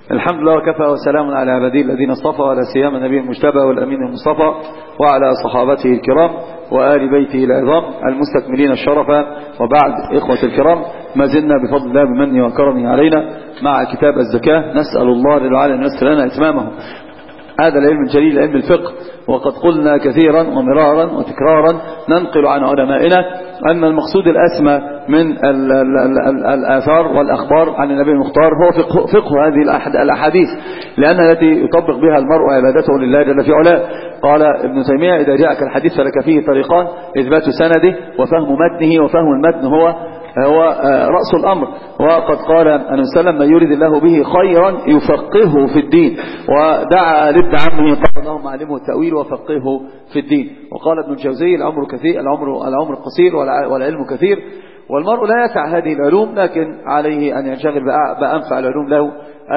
الحمد لله وكفى وسلام على عباده الذين اصطفى، ولا سيما النبي المجتبى والأمين المصطفى وعلى صحابته الكرام وآل بيته العظام المستكملين الشرف. وبعد، إخوة الكرام، ما زلنا بفضل الله بمنه وكرمه علينا مع كتاب الزكاة. نسأل الله جل وعلا أن ييسر لنا إتمامه. هذا العلم الجليل، علم الفقه، وقد قلنا كثيرا ومرارا وتكرارا ننقل عن علمائنا أن المقصود الأسمى من الآثار والأخبار عن النبي المختار هو فقه هذه الأحاديث، لأن التي يطبق بها المرء عبادته لله جل في علاه. قال ابن تيمية: إذا جاءك الحديث فلك فيه طريقان: إثبات سنده وفهم متنه، وفهم المتن هو رأس الأمر. وقد قال أن وسلم: من يريد الله به خيرا يفقهه في الدين. ودعا لابن عمه قال: اللهم علمه التأويل وفقهه في الدين. وقال ابن الجوزي: العمر كثير، العمر قصير والعلم كثير، والمرء لا يسع هذه العلوم، لكن عليه أن ينشغل بأنفع العلوم له،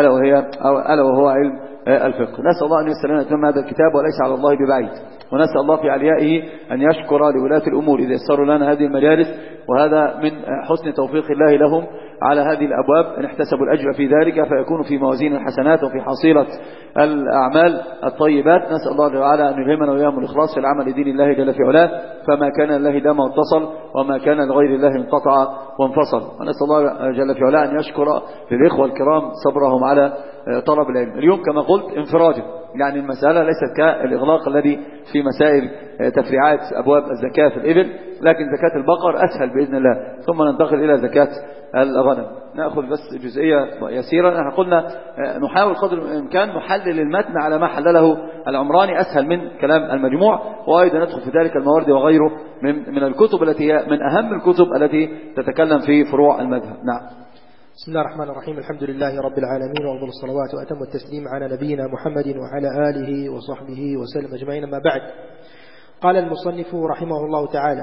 ألا وهو علم الفقه. نسأل الله أن ييسر لنا إتمام هذا الكتاب، وليس على الله ببعيد. ونسأل الله في عليائه أن يشكر لولاة الأمور إذا يسروا لنا هذه المجالس، وهذا من حسن توفيق الله لهم على هذه الأبواب، أن احتسبوا الأجر في ذلك فيكون في موازين الحسنات وفي حصيلة الأعمال الطيبات. نسأل الله تعالى أن يلهمنا وإياهم الإخلاص في العمل لدين الله جل في علاه، فما كان لله دام واتصل، وما كان لغير الله انقطع وانفصل. ونسأل الله جل في علاه أن يشكر للإخوة الكرام صبرهم على طلب العلم. اليوم كما قلت انفراجا، يعني المسألة ليست كالإغلاق الذي في مسائل تفريعات أبواب الزكاة في الإبل، لكن زكاة البقر أسهل بإذن الله، ثم ننتقل إلى زكاة الغنم. نأخذ بس جزئية يسيرة. نحن قلنا نحاول قدر الإمكان نحلل المتن على ما حلله العمراني، أسهل من كلام المجموع، وأيضا ندخل في ذلك الموارد وغيره من الكتب التي هي من أهم الكتب التي تتكلم في فروع المذهب. نعم. بسم الله الرحمن الرحيم. الحمد لله رب العالمين، وأفضل الصلوات وأتم التسليم على نبينا محمد وعلى آله وصحبه وسلم أجمعين. ما بعد، قال المصنف رحمه الله تعالى: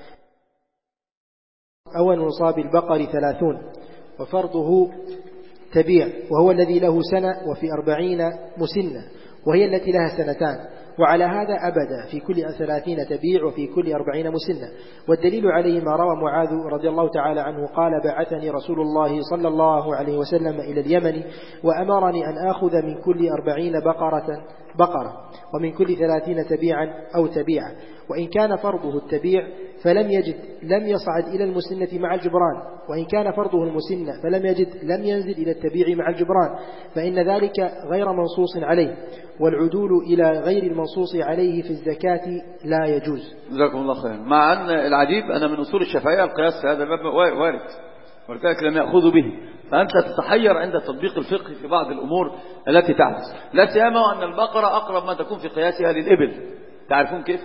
أول نصاب البقر 30، وفرضه تبيع، وهو الذي له سنة وفي 40 مسنة، وهي التي لها سنتان. وعلى هذا أبدا في كل 30 تبيع وفي كل 40 مسنة. والدليل عليه ما روى معاذ رضي الله تعالى عنه قال: بعثني رسول الله صلى الله عليه وسلم إلى اليمن، وأمرني أن آخذ من كل 40 بقرة ومن كل 30 تبيعا أو تبيعا. وإن كان فرضه التبيع فلم يجد لم يصعد إلى المسنة مع الجبران، وإن كان فرضه المسنة فلم يجد لم ينزل إلى التبيع مع الجبران، فإن ذلك غير منصوص عليه، والعدول إلى غير المنصوص عليه في الزكاة لا يجوز. جزاكم الله خيرا. مع أن العجيب أن من أصول الشافعية القياس في هذا الباب وارد، ولذلك لم يأخذوا به، فأنت تتحير عند تطبيق الفقه في بعض الأمور التي تحدث، لا سيما أن البقرة أقرب ما تكون في قياسها للإبل. تعرفون كيف؟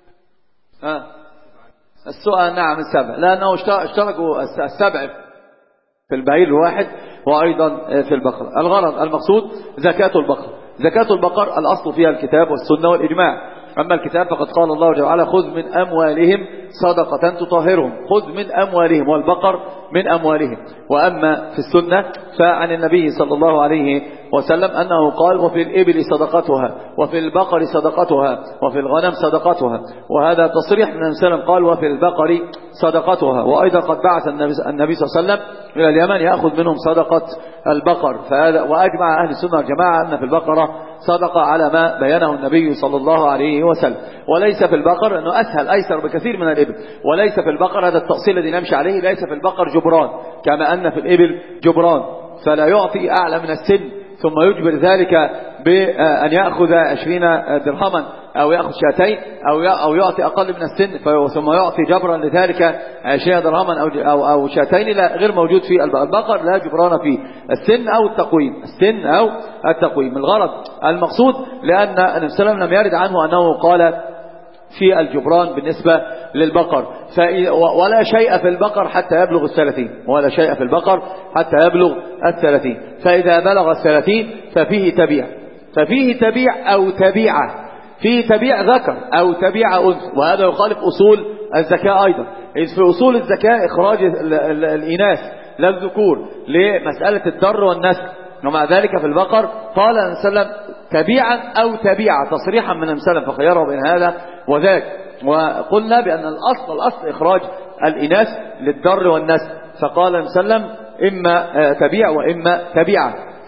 السؤال نعم السبع، لأنه اشتركوا السبع في البعير الواحد وأيضا في البقرة. الغرض المقصود زكاة البقر. زكاة البقر الأصل فيها الكتاب والسنة والإجماع. أما الكتاب فقد قال الله جل وعلا: خذ من أموالهم صدقة تطهرهم. خذ من أموالهم، والبقر من أموالهم. وأما في السنة فعن النبي صلى الله عليه وسلم أنه قال: وفي الإبل صدقتها، وفي البقر صدقتها، وفي الغنم صدقتها. وهذا تصريح من النبي صلى الله عليه وسلم، قال: وفي البقر صدقتها. وأيضا قد بعث النبي صلى الله عليه وسلم إلى اليمن يأخذ منهم صدقة البقر. فهذا وأجمع أهل السنة والجماعة أن في البقرة صدقة على ما بينه النبي صلى الله عليه وسلم. وليس في البقر، أنه أسهل أيسر بكثير من الإبل، وليس في البقر، هذا التأصيل الذي نمشي عليه، ليس في البقر جبران كما أن في الإبل جبران، فلا يعطي أعلى من السن ثم يجبر ذلك بأن يأخذ 20 درهما أو يأخذ شاتين أو يعطي أقل من السن ثم يعطي جبرا لذلك 20 درهما أو شاتين. لا، غير موجود في البقر، لا جبران في السن أو التقويم. الغرض المقصود لأن النبي صلى الله عليه وسلم لم يرد عنه أنه قال في الجبران بالنسبة للبقر، ولا شيء في البقر حتى يبلغ 30، ولا شيء في البقر حتى يبلغ 30. فإذا بلغ 30 ففيه تبيع أو تبيعة، فيه تبيع ذكر أو تبيع أنثى، وهذا يخالف أصول الزكاة أيضا. إذ في أصول الزكاة إخراج الإناث لا الذكور لمسألة الدر والنسل، ومع ذلك في البقر قال النبي صلى الله عليه وسلم تبيعا أو تبيعة تصريحا من النبي صلى الله عليه وسلم، فخيره بين هذا وذاك. وقلنا بأن الأصل إخراج الإناث للدر والنسل، فقال النبي صلى الله عليه وسلم إما تبيع وإما تبيعة.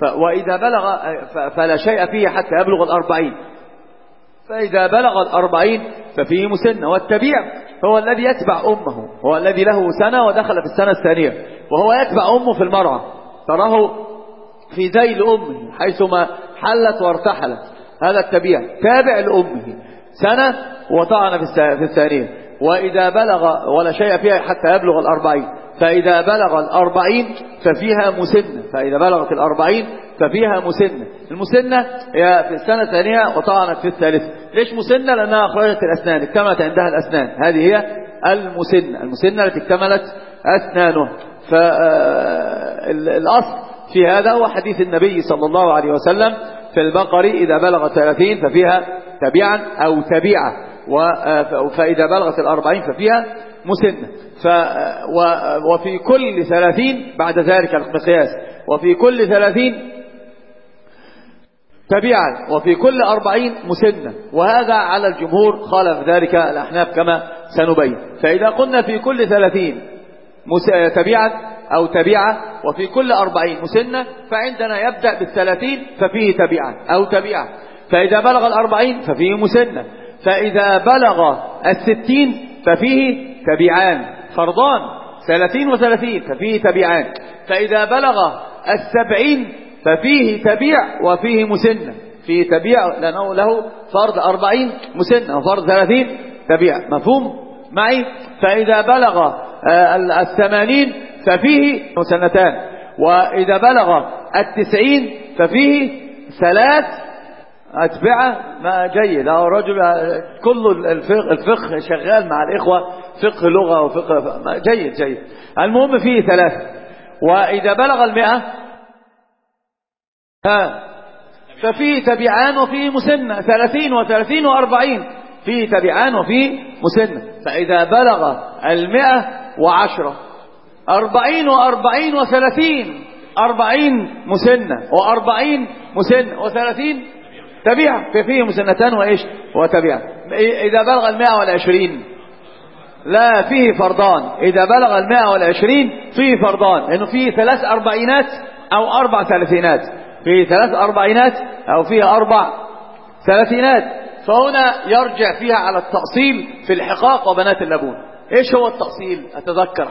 وإذا بلغ فلا شيء فيه حتى يبلغ 40. فإذا بلغ 40 ففيه مسنة. والتبيع هو الذي يتبع أمه، هو الذي له سنة ودخل في السنة الثانية، وهو يتبع أمه في المرعى، تراه في ذيل أمه حيثما حلت وارتحلت، هذا التبيع تابع لأمه سنة وطعن في الثانية. وإذا بلغ ولا شيء فيها حتى يبلغ 40، فإذا بلغ 40 ففيها مسنة. فإذا بلغت 40 ففيها مسنة. المسنة هي في السنة الثانية وطعنت في الثالثة. ليش مسنة؟ لأنها أخرجت الأسنان، اكتملت عندها الأسنان، هذه هي المسنة، المسنة التي اكتملت أسنانها. فالأصل في هذا هو حديث النبي صلى الله عليه وسلم في البقر إذا بلغت 30 ففيها تبيعا أو تبيعة، فإذا بلغت 40 ففيها مسنة. وفي كل 30 بعد ذلك المقياس، وفي كل 30 تبيعا، وفي كل 40 مسنة. وهذا على الجمهور، خالف ذلك الأحناف كما سنبين. فإذا قلنا في كل 30 تبيعا أو تبيعة وفي كل 40 مسنة، فعندنا يبدأ بال30 ففيه تبيعا أو تبيعة. فإذا بلغ 40 ففيه مسنة. فإذا بلغ 60 ففيه تبيعان فرضان، 30 و30 ففيه تبيعان. فإذا بلغ 70 ففيه تبيع وفيه مسنة، فيه تبيع لأنه له فرض 40 مسنة وفرض 30 تبيع. مفهوم معي؟ فإذا بلغ 80 ففيه مسنتان. وإذا بلغ 90 ففيه 3 أتبعة. ما جيد، رجل كل الفقه شغال مع الإخوة، فقه لغة وفقه جيد جيد. المهم فيه 3. وإذا بلغ 100 ففيه تبيعان وفيه مسنة، 30 و30 و40 فيه تبيعان وفيه مسنة. فإذا بلغ 110 40 و40 و30 40 مسنة و40 مسنة و30 تبيع، فيه مسنتان وإيش وتبيع. إذا بلغ 120 لا فيه فرضان. إذا بلغ 120 فيه فرضان، لأنه فيه 3 أربعينات أو 4 ثلاثينات، فيه 3 أربعينات أو فيه 4 ثلاثينات. فهنا يرجع فيها على التأصيل في الحقاق وبنات اللبون. إيش هو التأصيل؟ أتذكر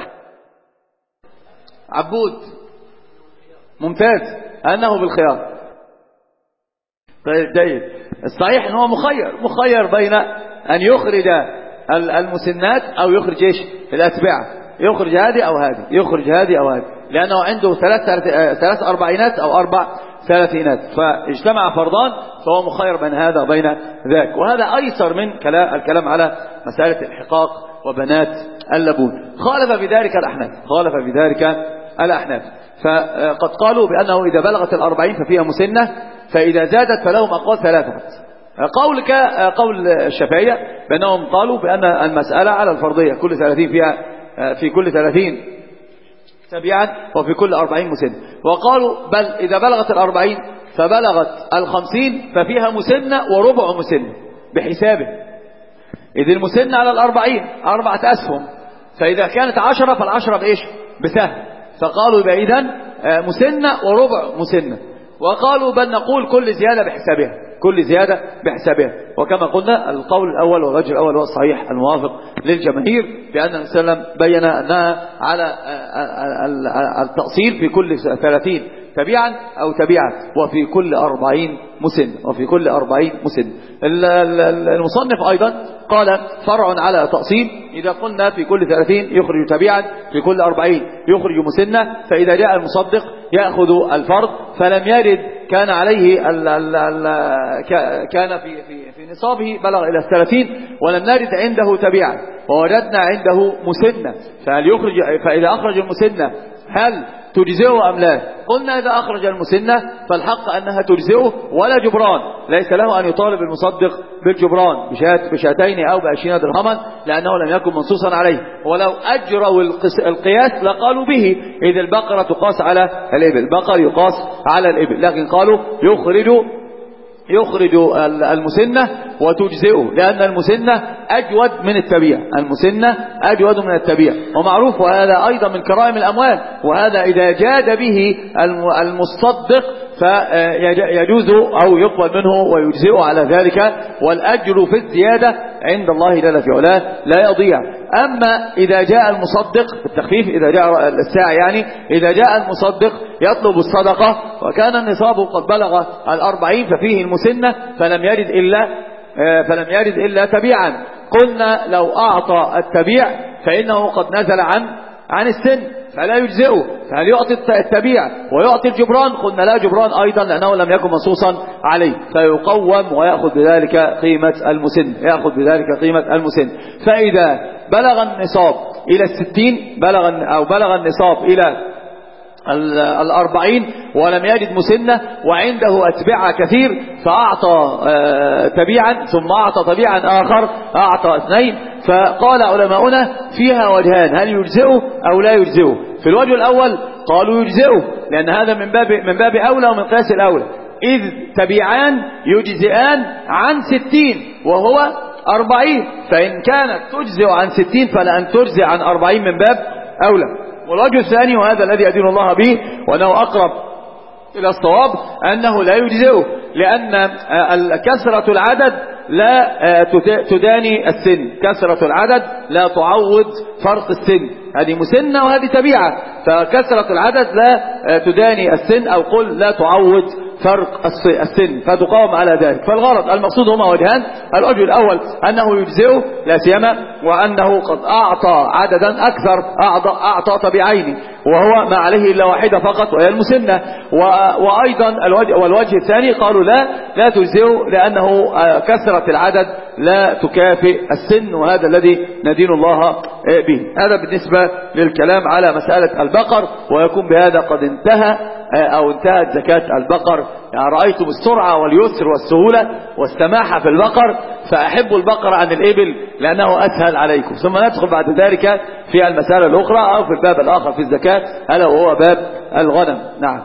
عبود ممتاز أنه بالخيار. طيب جيد. الصحيح أنه مخير بين أن يخرج المسنات أو يخرج إيش الأتباع، يخرج هذه أو هذه، يخرج هذه أو هذه، لأنه عنده 3 أربعينات أو 4 ثلاثينات، فاجتمع فرضان فهو مخير بين هذا وبين ذاك. وهذا أيسر من الكلام على مسألة الحقاق وبنات اللبون. خالف بذلك الأحناف، فقد قالوا بأنه إذا بلغت 40 ففيها مسنة، فإذا زادت فلهم أقوال 3. قول الشافعية بأنهم قالوا بأن المسألة على الفرضية، كل 30 فيها في كل 30 تبيعا وفي كل 40 مسنة. وقالوا بل إذا بلغت 40 فبلغت 50 ففيها مسنة وربع مسنة بحسابه، إذ المسنة على 40 4 أسهم، فإذا كانت 10 فالعشرة بإيش بسهم، فقالوا يبقى إذن مسنة وربع مسنة. وقالوا بل نقول كل زيادة بحسابها، وكما قلنا القول الأول والوجه الأول هو الصحيح الموافق للجماهير، بأن النبي صلى الله عليه وسلم بين أنها على التأصيل في كل 30 تبيعا أو تبيعا وفي كل 40 مسن. المصنف أيضا قال فرع على تأصيل، إذا قلنا في كل 30 يخرج تبيعا، في كل 40 يخرج مسنة، فإذا جاء المصدق يأخذ الفرض، فلم يرد كان عليه كان في نصابه بلغ إلى 30 ولم نرد عنده تبيعا ووجدنا عنده مسنة، فإذا أخرج المسنة هل تجزئه أم لا؟ قلنا إذا أخرج المسنة فالحق أنها تجزئه ولا جبران، ليس له أن يطالب المصدق بالجبران بشاتين أو ب20 درهما، لأنه لم يكن منصوصا عليه. ولو أجروا القياس لقالوا به، إذ البقرة تقاس على الإبل، البقر يقاس على الإبل، لكن قالوا يخرج المسنة وتجزئه، لأن المسنة أجود من التبيع، ومعروف، وهذا أيضا من كرائم الأموال. وهذا إذا جاد به المصدق فيجوز أو يقبل منه ويجزئ على ذلك، والأجر في الزيادة عند الله جل في علاه لا يضيع. أما إذا جاء المصدق بالتخفيف، إذا جاء الساعي يعني، إذا جاء المصدق يطلب الصدقة وكان النصاب قد بلغ 40 ففيه المسنة فلم يرد إلا تبيعا، قلنا لو أعطى التبيع فإنه قد نزل عن السن فلا يجزئه، فهل يعطي التبيع ويعطي الجبران؟ قلنا لا، جبران أيضا لأنه لم يكن منصوصا عليه، فيقوم ويأخذ بذلك قيمة المسن. فإذا بلغ النصاب إلى 60، بلغ النصاب إلى 40 ولم يجد مسنة وعنده أتباع كثير، فأعطى تبيعا ثم أعطى تبيعا آخر، أعطى 2. فقال علماؤنا فيها وجهان، هل يجزئه أو لا يجزئه؟ في الوجه الأول قالوا يجزئه، لأن هذا من باب أولى ومن قياس الأولى، إذ تبيعان يجزئان عن 60 وهو 40، فإن كانت تجزئ عن 60 فلأن تجزئ عن 40 من باب أولى. والوجه الثاني وهذا الذي أدين الله به وأنه أقرب إلى الصواب أنه لا يجزئه، لأن كثرة العدد لا تداني السن، كثرة العدد لا تعوض فرق السن، هذه مسنة وهذه تبيعة، فكثرة العدد لا تداني السن أو قل لا تعوض فرق السن، فتقاوم على ذلك. فالغرض المقصود هما وجهان، الوجه الأول أنه يجزئه لا سيما وأنه قد أعطى عددا أكثر، أعطى تبيعين وهو ما عليه إلا واحدة فقط وهي المسنة. وأيضا والوجه الثاني قالوا لا تجزئه لأنه كثرة العدد لا تكافئ السن، وهذا الذي ندين الله به. هذا بالنسبة للكلام على مسألة البقر، ويكون بهذا قد انتهت زكاة البقر. يعني رأيتم السرعة واليسر والسهولة والسماحة في البقر، فأحبوا البقر عن الإبل لأنه أسهل عليكم. ثم ندخل بعد ذلك في المسألة الأخرى أو في الباب الآخر في الزكاة، ألا وهو باب الغنم. نعم،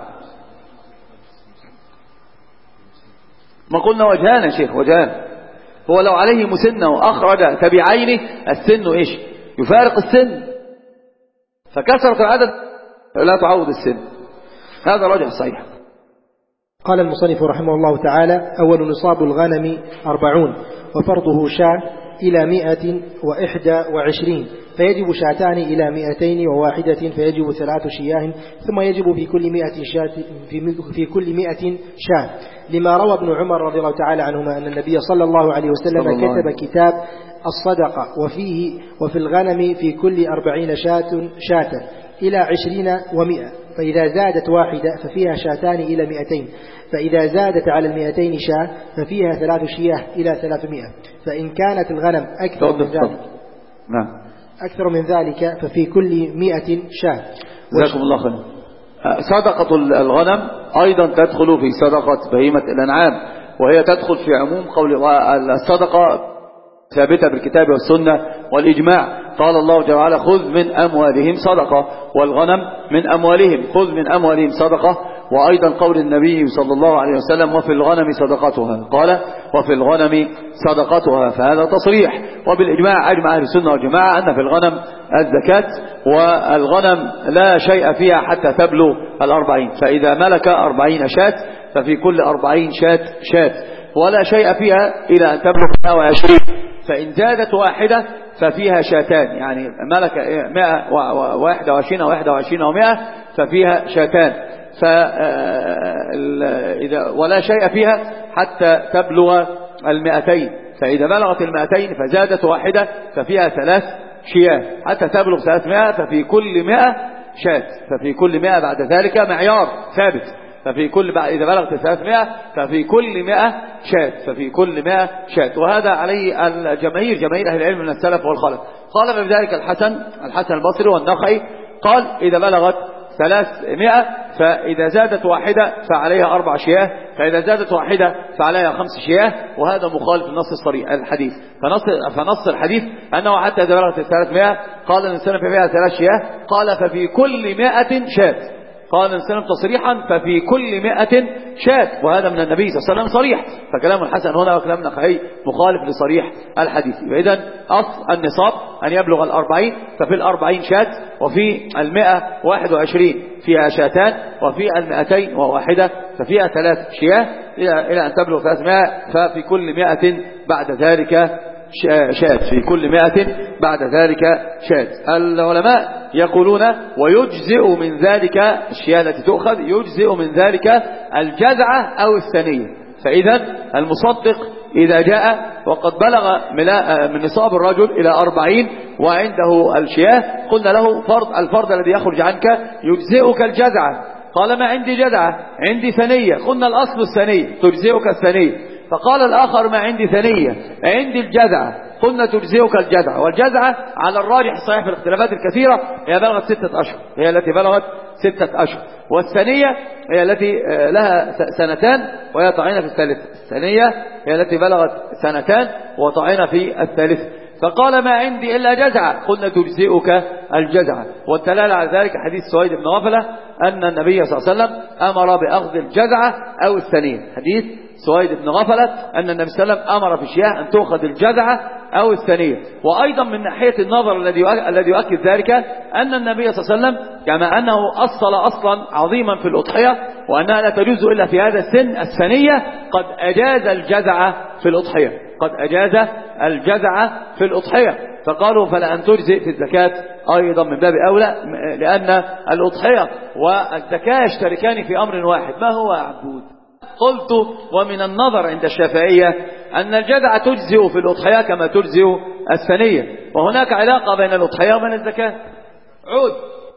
ما قلنا وجهان يا شيخ، وجهان. هو لو عليه مسنة وأخرج تبيعين، السن إيش؟ يفارق السن، فكثرة العدد لا تعوض السن، هذا الرجح الصحيح. قال المصنف رحمه الله تعالى: أول نصاب الغنم 40 وفرضه شاة إلى 121، فيجب شاتان إلى 201 فيجب 3 شياه، ثم يجب في كل 100 شاة، لما روى ابن عمر رضي الله تعالى عنهما أن النبي صلى الله عليه وسلم كتب كتاب الصدقة وفي الغنم في كل 40 شاة إلى 20 و100، فإذا زادت واحدة ففيها شاتان إلى 200، فإذا زادت على 200 شاة ففيها 3 شياه إلى 300، فإن كانت الغنم أكثر من ذلك ففي كل 100 شاة. جزاكم الله خيرا. صدقة الغنم أيضا تدخل في صدقة بهيمة الأنعام، وهي تدخل في عموم قول الصدقة ثابتة بالكتاب والسنة والإجماع. قال الله جل وعلا: خذ من أموالهم صدقة، والغنم من أموالهم، خذ من أموالهم صدقة. وأيضا قول النبي صلى الله عليه وسلم: وفي الغنم صدقتها، قال: وفي الغنم صدقتها، فهذا تصريح. وبالإجماع أجمع أهل السنة والجماعة أن في الغنم الزكاة، والغنم لا شيء فيها حتى تبلغ 40، فإذا ملك 40 شاة ففي كل 40 شاة، ولا شيء فيها إلى أن تبلغ 120، فإن زادت واحدة ففيها شاتان، يعني ملك 121 أو 21 أو 100 ففيها شاتان، ولا شيء فيها حتى تبلغ 200، فإذا بلغت 200 فزادت واحدة ففيها 3 شياه حتى تبلغ 300، ففي كل 100 شاة، ففي كل 100 بعد ذلك معيار ثابت، ففي كل إذا بلغت 300 ففي كل 100 شاة، ففي كل 100 شاة. وهذا عليه جماهير أهل العلم من السلف والخلف. قال في ذلك الحسن البصري والنخعي، قال: إذا بلغت 300 فإذا زادت واحدة فعليها 4 شياه، فإذا زادت واحدة فعليها 5 شياه، وهذا مخالف النص الصريح الحديث. فنص الحديث أنه حتى إذا بلغت 300 قال الإنسان فيها 3 شياه، قال: ففي كل 100 شاة، قال النبي صلى الله عليه وسلم تصريحا ففي كل 100 شاة، وهذا من النبي صلى الله عليه وسلم صريح، فكلام الحسن هنا وكلام نخعي مخالف لصريح الحديث. فإذا أصل النصاب أن يبلغ 40، ففي 40 شاة، وفي 121 فيها شاتان، وفي 201 ففيها 3 شياه إلى أن تبلغ 300، ففي كل 100 بعد ذلك شاة، في كل 100 بعد ذلك شاة. العلماء يقولون ويجزئ من ذلك الشياه التي تؤخذ، يجزئ من ذلك الجذعة أو الثنية. فإذا المصدق إذا جاء وقد بلغ من نصاب الرجل إلى 40 وعنده الشياه، قلنا له الفرد الذي يخرج عنك يجزئك الجذعة، قال ما عندي جذعة، عندي ثنية، قلنا الأصل الثنية تجزئك الثنية، فقال الآخر ما عندي ثنية، عندي الجذعة، قلنا تجزئك الجذعة. والجذعة على الراجح صحيح في الاختلافات الكثيرة هي بلغت 6 أشهر، هي التي بلغت 6 أشهر، والثنية هي التي لها 2 وهي طعينة في الثالثة، الثنية هي التي بلغت 2 وطعينة في الثالثة. فقال ما عندي إلا جزعة، قلنا تجزئك الجزعة. والدلالة على ذلك حديث سويد بن غفلة أن النبي صلى الله عليه وسلم أمر بأخذ الجزعة أو الثنية. حديث سويد بن غفلة أن النبي صلى الله عليه وسلم أمر في الشياه أن تأخذ الجزعة أو الثنية. وأيضا من ناحية النظر الذي يؤكد ذلك أن النبي صلى الله عليه وسلم كما أنه أصل أصلا عظيما في الأضحية وأنها لا تجوز إلا في هذا السن الثنية، قد أجاز الجزعة في الأضحية، قد أجاز الجزعة في الأضحية. فقالوا فلا أن تجزئ في الزكاة أيضا من باب أولى، لأن الأضحية والزكاة يشتركان في أمر واحد. ما هو يا عبود؟ قلت ومن النظر عند الشافعية أن الجزعة تجزئ في الأضحية كما تجزئ الثنية، وهناك علاقة بين الأضحية وبين الزكاة. عود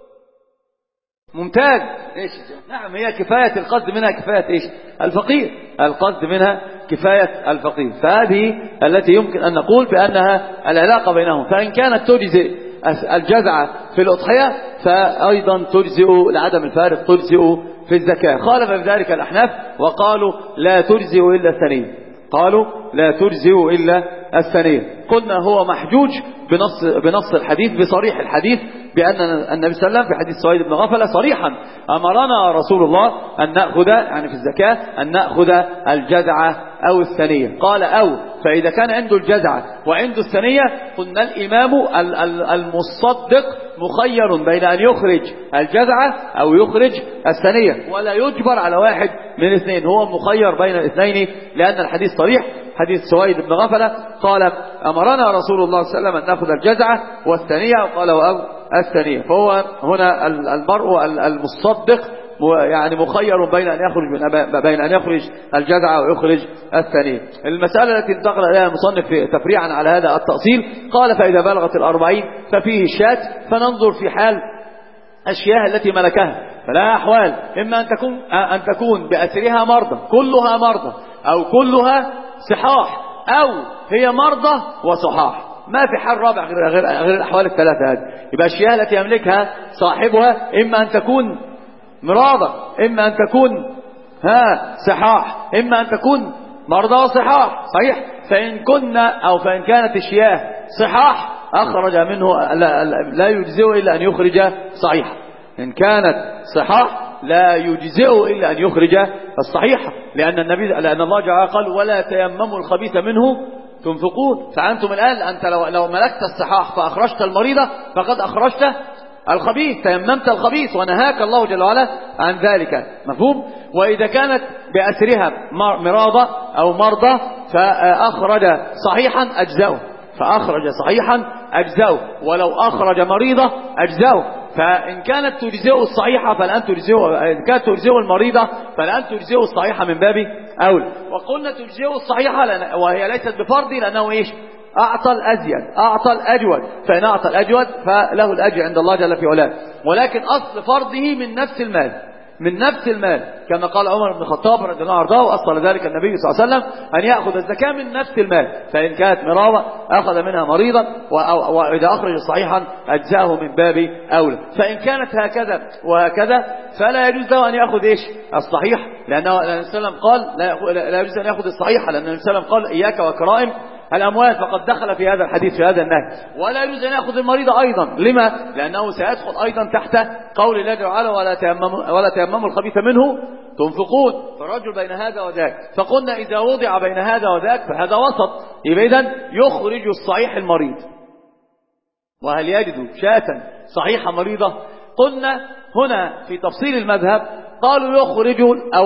ممتاز. إيش؟ نعم، هي كفاية القصد منها كفاية إيش؟ الفقير، القصد منها كفاية الفقير. فهذه التي يمكن أن نقول بأنها العلاقة بينهم. فإن كانت تجزئ الجزعة في الأضحية فأيضا تجزئ لعدم الفارق، تجزئ في الزكاة. خالف في ذلك الأحناف وقالوا لا تجزئ إلا الثنية، قالوا لا تجزئ إلا الثنية. قلنا هو محجوج بنص الحديث، بصريح الحديث، بأن النبي صلى الله عليه وسلم في حديث سويد بن غفلة صريحا أمرنا رسول الله أن نأخذ يعني في الزكاة أن نأخذ الجزعة أو الثنية. قال أو، فإذا كان عنده الجزعة وعنده الثنية قلنا الإمام المصدق مخير بين أن يخرج الجزعة أو يخرج الثنية، ولا يجبر على واحد من الاثنين، هو مخير بين الاثنين، لأن الحديث صريح. حديث سويد بن غفلة قال أمرنا رسول الله صلى الله عليه وسلم أن نأخذ الجزعة والثنية، وقال أو الثنية. فهو هنا المرء المصدق يعني مخير بين أن يخرج الجزعة ويخرج الثنية. المسألة التي انتقل إليها المصنف تفريعا على هذا التأصيل قال فإذا بلغت 40 ففيه الشاة، فننظر في حال الشياه التي ملكها، فلا أحوال، إما أن تكون بأسرها مرضى، كلها مرضى، أو كلها صحاح، أو هي مرضى وصحاح، ما في حال رابع غير الأحوال الثلاثة هذه. يبقى الشياه التي يملكها صاحبها إما أن تكون مرضى، إما أن تكون صحاح، إما أن تكون مرضى وصحاح، صحيح. فإن كانت الشياه صحاح أخرج منه لا يجزئ إلا أن يخرج صحيح. إن كانت صحاح لا يجزئ إلا أن يخرج الصحيح، لأن الله جعل قال ولا تيمموا الخبيث منه تنفقون. فأنتم الآن أنت لو ملكت الصحاح فأخرجت المريضة فقد أخرجت الخبيث، تيممت الخبيث، ونهاك الله جل وعلا عن ذلك. مفهوم؟ وإذا كانت بأسرها مرضى أو مرضى فأخرج صحيحا أجزاؤه، فأخرج صحيحا أجزاؤه، ولو أخرج مريضة أجزاؤه. فإن كانت تجزئ الصحيحة فالآن إن كانت تجزئ المريضة فالآن تجزئ الصحيحة من باب أولى. وقلنا تجزئ الصحيحة وهي ليست بفرض، لأنه إيش؟ أعطى الأزيد، أعطى الأجود، فإن أعطى الأجود فله الأجر عند الله جل في علاه. ولكن أصل فرضه من نفس المال، من نفس المال، كما قال عمر بن الخطاب رضي الله عنه وأصل ذلك النبي صلى الله عليه وسلم أن يأخذ الزكاة من نفس المال. فإن كانت مرارة أخذ منها مريضا، وإذا أخرج صحيحا أجزاه من باب أولى. فإن كانت هكذا وهكذا فلا يجوز له أن يأخذ إيش؟ الصحيح، لأن النبي صلى الله عليه وسلم قال لا يجوز أن يأخذ الصحيح، لأن النبي صلى الله عليه وسلم قال إياك وكرائم الأموال فقد دخل في هذا الحديث في هذا النهي. ولا يجوز أن يأخذ المريض أيضا. لما؟ لأنه سيدخل أيضا تحت قول الله تعالى ولا تيمموا الخبيث منه تنفقون. فالرجل بين هذا وذاك. فقلنا إذا وضع بين هذا وذاك فهذا وسط. يبقى إذن يخرج الصحيح المريض. وهل يجد شاة صحيحة مريضة؟ قلنا هنا في تفصيل المذهب قالوا يخرج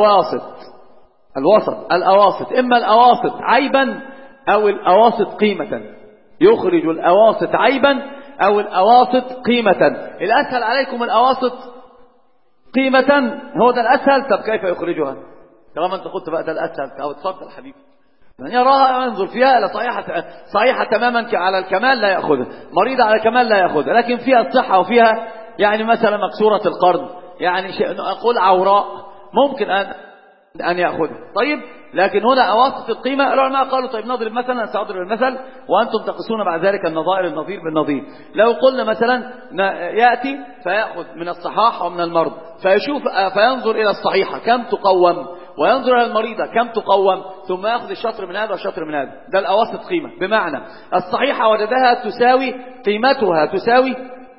الأواسط إما الأواسط عيبا أو الأواسط قيمة. يخرج الأواسط عيبا أو الأواسط قيمة. الأسهل عليكم الأواسط قيمة، هو ده الأسهل. طب كيف يخرجها؟ طالما أنت قلت بقى ده الأسهل، أو اتفضل حبيبي من يراها ينظر فيها لا صحيحة تماما على الكمال لا يأخذها، مريضة على الكمال لا يأخذها، لكن فيها الصحة وفيها يعني مثلا مكسورة القرن، يعني شيء نقول عوراء، ممكن أن يأخذها. طيب لكن هنا أواسط القيمة. العلماء قالوا طيب نضرب مثلا، سأضرب المثل وأنتم تقسون بعد ذلك النظير بالنظير. لو قلنا مثلا يأتي فيأخذ من الصحاح ومن المرض فينظر إلى الصحيحة كم تقوم، وينظر إلى المريضة كم تقوم، ثم يأخذ الشطر من هذا والشطر من هذا. ده الأواسط قيمة. بمعنى الصحيحة وجدها تساوي قيمتها تساوي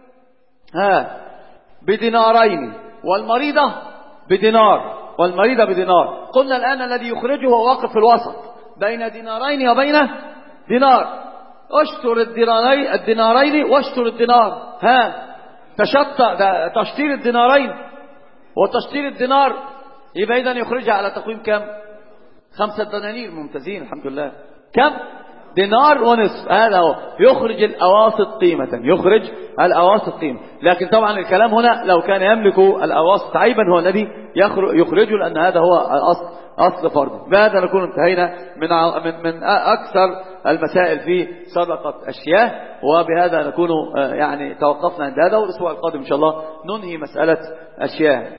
بدينارين، والمريضة بدينار. قلنا الآن الذي يخرجه هو واقف في الوسط بين دينارين وبين دينار. اشتر الدينارين واشتر الدينار. تشتير الدينارين وتشتير الدينار، يبقى إذن يخرجها على تقويم كم؟ 5 دنانير. ممتازين الحمد لله. كم؟ دينار ونصف. هذا هو يخرج الأواسط قيمة، يخرج الأواسط قيمة. لكن طبعا الكلام هنا لو كان يملك الأواسط عيبا هو الذي يخرجه، لأن هذا هو أصل فرض. بهذا نكون انتهينا من أكثر المسائل في صدقة الشياه، وبهذا نكون يعني توقفنا عند هذا. والأسبوع القادم إن شاء الله ننهي مسألة الشياه.